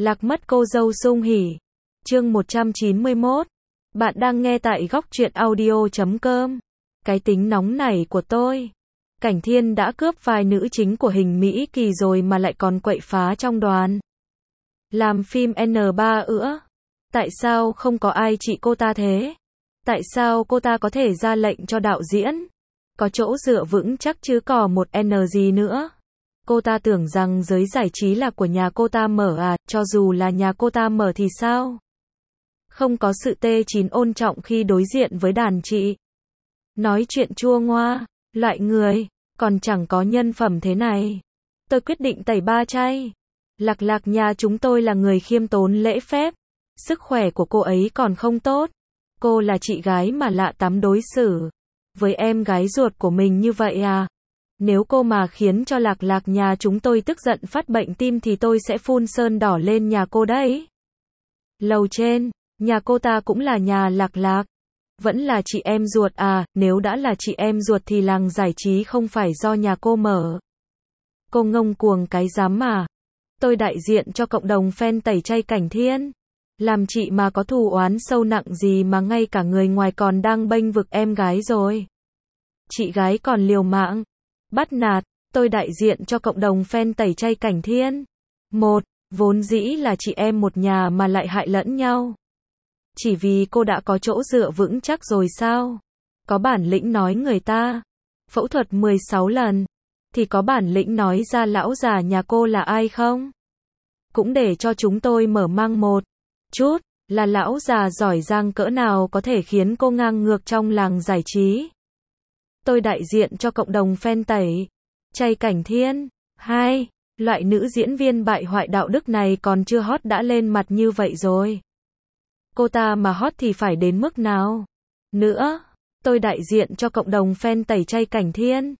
Lạc mất cô dâu Sung Hỉ. Chương 191. Bạn đang nghe tại góc truyện audio.com. Cái tính nóng này của tôi. Cảnh Thiên đã cướp vai nữ chính của Hình Mỹ Kỳ rồi mà lại còn quậy phá trong đoàn. Làm phim N3 ữa. Tại sao không có ai trị cô ta thế? Tại sao cô ta có thể ra lệnh cho đạo diễn? Có chỗ dựa vững chắc chứ có một N gì nữa. Cô ta tưởng rằng giới giải trí là của nhà cô ta mở à, cho dù là nhà cô ta mở thì sao? Không có sự T9 ôn trọng khi đối diện với đàn chị. Nói chuyện chua ngoa, loại người, còn chẳng có nhân phẩm thế này. Tôi quyết định tẩy ba chay. Lạc nhà chúng tôi là người khiêm tốn lễ phép. Sức khỏe của cô ấy còn không tốt. Cô là chị gái mà lạ tắm đối xử với em gái ruột của mình như vậy à? Nếu cô mà khiến cho Lạc nhà chúng tôi tức giận phát bệnh tim thì tôi sẽ phun sơn đỏ lên nhà cô đấy. Lầu trên, nhà cô ta cũng là nhà Lạc. Vẫn là chị em ruột à, nếu đã là chị em ruột thì làng giải trí không phải do nhà cô mở. Cô ngông cuồng cái dám mà. Tôi đại diện cho cộng đồng fan tẩy chay Cảnh Thiên. Làm chị mà có thù oán sâu nặng gì mà ngay cả người ngoài còn đang bênh vực em gái rồi. Chị gái còn liều mạng bắt nạt, tôi đại diện cho cộng đồng fan tẩy chay Cảnh Thiên. Vốn dĩ là chị em một nhà mà lại hại lẫn nhau. Chỉ vì cô đã có chỗ dựa vững chắc rồi sao? Có bản lĩnh nói người ta phẫu thuật 16 lần, thì có bản lĩnh nói ra lão già nhà cô là ai không? Cũng để cho chúng tôi mở mang một chút, là lão già giỏi giang cỡ nào có thể khiến cô ngang ngược trong làng giải trí. Tôi đại diện cho cộng đồng fan tẩy chay Cảnh Thiên. Loại nữ diễn viên bại hoại đạo đức này còn chưa hot đã lên mặt như vậy rồi. Cô ta mà hot thì phải đến mức nào nữa? Tôi đại diện cho cộng đồng fan tẩy chay Cảnh Thiên.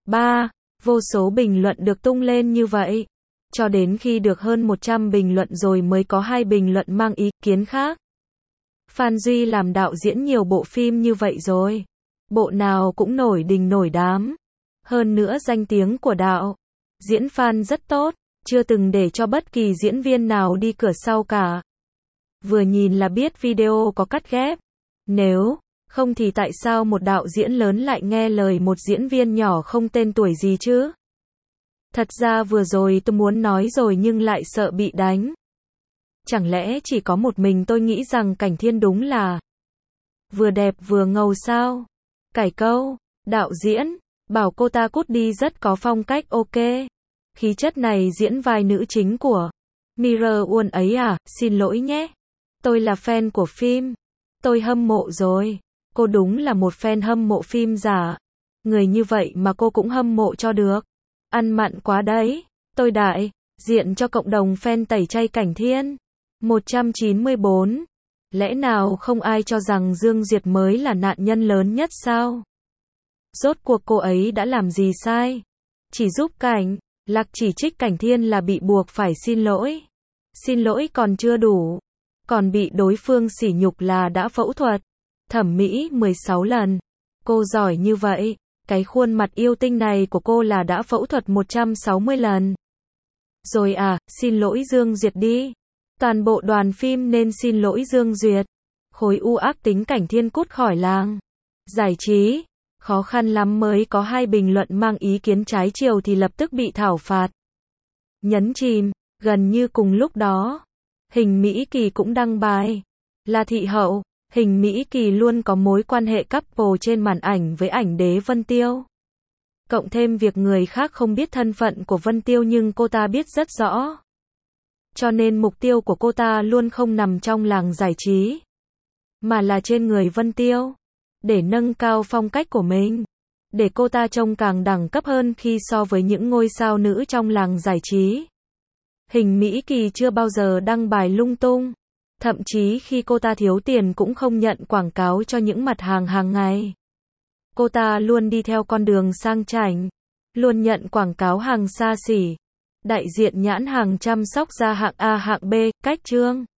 Vô số bình luận được tung lên như vậy. Cho đến khi được hơn 100 bình luận rồi mới có 2 bình luận mang ý kiến khác. Phan Duy làm đạo diễn nhiều bộ phim như vậy rồi. Bộ nào cũng nổi đình nổi đám. Hơn nữa danh tiếng của đạo diễn Phan rất tốt, chưa từng để cho bất kỳ diễn viên nào đi cửa sau cả. Vừa nhìn là biết video có cắt ghép. Nếu không thì tại sao một đạo diễn lớn lại nghe lời một diễn viên nhỏ không tên tuổi gì chứ? Thật ra vừa rồi tôi muốn nói rồi nhưng lại sợ bị đánh. Chẳng lẽ chỉ có một mình tôi nghĩ rằng Cảnh Thiên đúng là vừa đẹp vừa ngầu sao? Cải câu, đạo diễn bảo cô ta cút đi rất có phong cách ok. Khí chất này diễn vai nữ chính của Mirror World ấy à, xin lỗi nhé. Tôi là fan của phim. Tôi hâm mộ rồi. Cô đúng là một fan hâm mộ phim giả. Người như vậy mà cô cũng hâm mộ cho được. Ăn mặn quá đấy. Tôi đại diện cho cộng đồng fan tẩy chay Cảnh Thiên. 194. Lẽ nào không ai cho rằng Dương Duyệt mới là nạn nhân lớn nhất sao? Rốt cuộc cô ấy đã làm gì sai? Chỉ giúp Lạc chỉ trích Cảnh Thiên là bị buộc phải xin lỗi. Xin lỗi còn chưa đủ. Còn bị đối phương sỉ nhục là đã phẫu thuật thẩm mỹ 16 lần. Cô giỏi như vậy, cái khuôn mặt yêu tinh này của cô là đã phẫu thuật 160 lần. Rồi à, xin lỗi Dương Duyệt đi. Toàn bộ đoàn phim nên xin lỗi Dương Duyệt. Khối u ác tính Cảnh Thiên cút khỏi làng giải trí. Khó khăn lắm mới có 2 bình luận mang ý kiến trái chiều thì lập tức bị thảo phạt. Nhấn chìm, gần như cùng lúc đó. Hình Mỹ Kỳ cũng đăng bài. Là thị hậu, Hình Mỹ Kỳ luôn có mối quan hệ couple trên màn ảnh với ảnh đế Vân Tiêu. Cộng thêm việc người khác không biết thân phận của Vân Tiêu nhưng cô ta biết rất rõ. Cho nên mục tiêu của cô ta luôn không nằm trong làng giải trí, mà là trên người Vân Tiêu. Để nâng cao phong cách của mình. Để cô ta trông càng đẳng cấp hơn khi so với những ngôi sao nữ trong làng giải trí. Hình Mỹ Kỳ chưa bao giờ đăng bài lung tung. Thậm chí khi cô ta thiếu tiền cũng không nhận quảng cáo cho những mặt hàng hàng ngày. Cô ta luôn đi theo con đường sang chảnh. Luôn nhận quảng cáo hàng xa xỉ. Đại diện nhãn hàng chăm sóc da hạng A hạng B, cách trương.